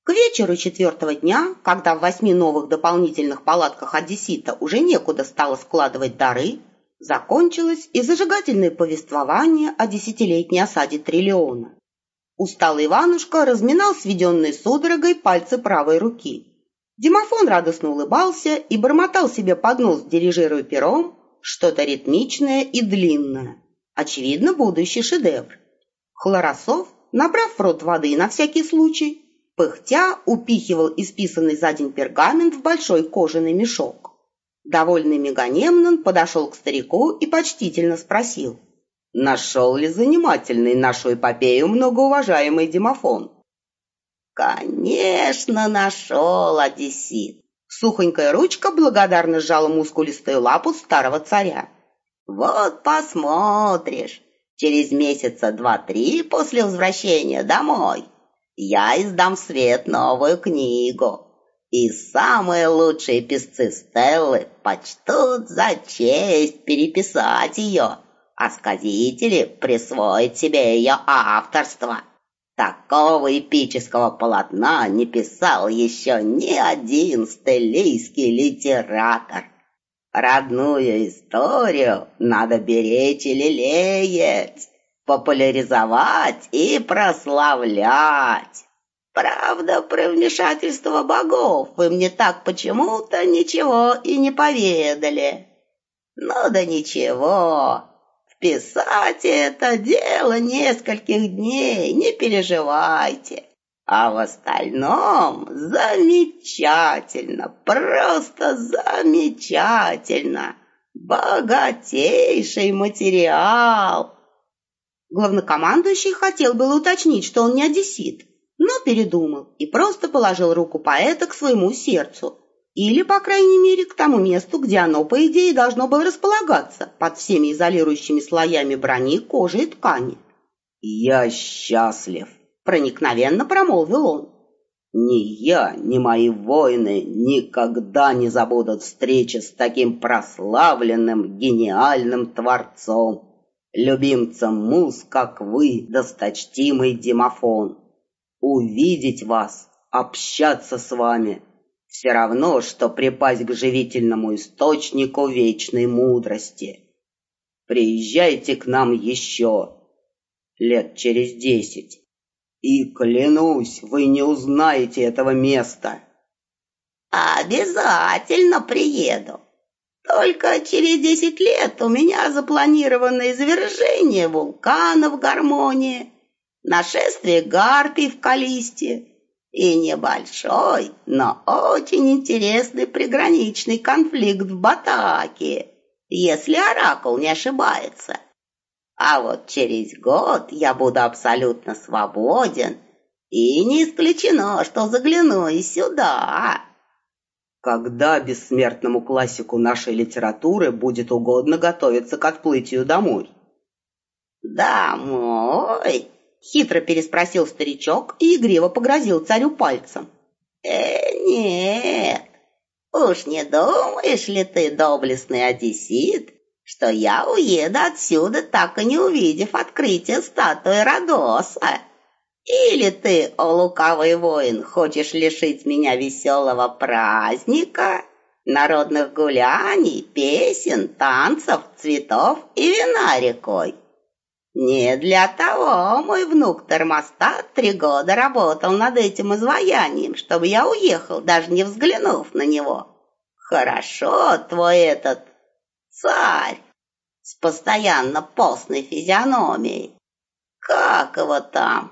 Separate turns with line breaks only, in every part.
К вечеру четвертого дня, когда в 8 новых дополнительных палатках одессита уже некуда стало складывать дары, закончилось и зажигательное повествование о 10-летней осаде Триллиона. Усталый Иванушка разминал сведенные судорогой пальцы правой руки. Димофон радостно улыбался и бормотал себе под нос, дирижируя пером, что-то ритмичное и длинное. Очевидно, будущий шедевр. Хлоросов, набрав в рот воды на всякий случай, пыхтя упихивал исписанный за день пергамент в большой кожаный мешок. Довольный Меганемнон подошел к старику и почтительно спросил: «Нашел ли занимательный нашу эпопею многоуважаемый Димофон?» «Конечно, нашел, одессит!» Сухонькая ручка благодарно сжала мускулистую лапу старого царя. «Вот посмотришь, через месяца 2-3 после возвращения домой я издам в свет новую книгу, и самые лучшие писцы Стеллы почтут за честь переписать ее, а сказители присвоить себе ее авторство. Такого эпического полотна не писал еще ни один стеллийский литератор. Родную историю надо беречь и лелеять, популяризовать и прославлять. Правда, про вмешательство богов вы мне так почему-то ничего и не поведали. Ну да ничего. Писать это дело нескольких дней, не переживайте. А в остальном замечательно, просто замечательно. Богатейший материал. Главнокомандующий хотел было уточнить, что он не одессит, но передумал и просто положил руку поэта к своему сердцу. Или, по крайней мере, к тому месту, где оно, по идее, должно было располагаться, под всеми изолирующими слоями брони, кожи и ткани. «Я счастлив», — проникновенно промолвил он. «Ни я, ни мои воины никогда не забудут встречи с таким прославленным, гениальным творцом, любимцем муз, как вы, досточтимый Димофон. Увидеть вас, общаться с вами — все равно, что припасть к живительному источнику вечной мудрости. Приезжайте к нам еще лет через 10, и, клянусь, вы не узнаете этого места». «Обязательно приеду. Только через 10 лет у меня запланировано извержение вулкана в Гармонии, нашествие гарпий в Калисте и небольшой, но очень интересный приграничный конфликт в Батакии, если оракул не ошибается. А вот через год я буду абсолютно свободен, и не исключено, что загляну и сюда». «Когда бессмертному классику нашей литературы будет угодно готовиться к отплытию домой?» «Домой?» — хитро переспросил старичок и игриво погрозил царю пальцем. Нет, уж не думаешь ли ты, доблестный одессит, что я уеду отсюда, так и не увидев открытия статуи Родоса? Или ты, о лукавый воин, хочешь лишить меня веселого праздника, народных гуляний, песен, танцев, цветов и вина рекой? Не для того мой внук-термостат 3 года работал над этим изваянием, чтобы я уехал, даже не взглянув на него. Хорошо твой этот царь с постоянно постной физиономией. Как его там?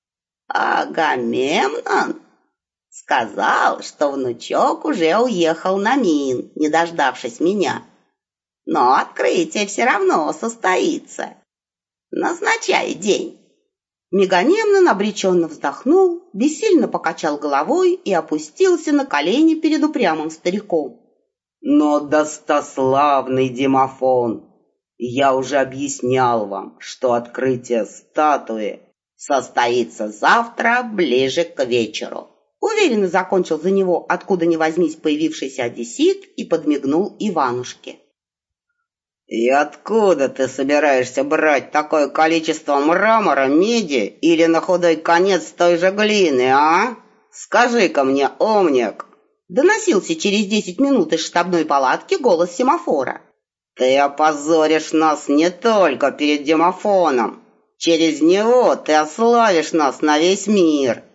Агамемнон? Сказал, что внучок уже уехал на Мин, не дождавшись меня. Но открытие все равно состоится. Назначай день». Меганемнон обреченно вздохнул, бессильно покачал головой и опустился на колени перед упрямым стариком. «Но, достославный Димофон, я уже объяснял вам, что открытие статуи состоится завтра ближе к вечеру». Уверенно закончил за него откуда ни возьмись появившийся одессит и подмигнул Иванушке. «И откуда ты собираешься брать такое количество мрамора, меди или на худой конец той же глины, а?»
скажи-ка мне, умник!»
Доносился через 10 минут из штабной палатки голос семафора.
«Ты опозоришь нас не только перед Демофоном. Через него ты ославишь нас на весь мир.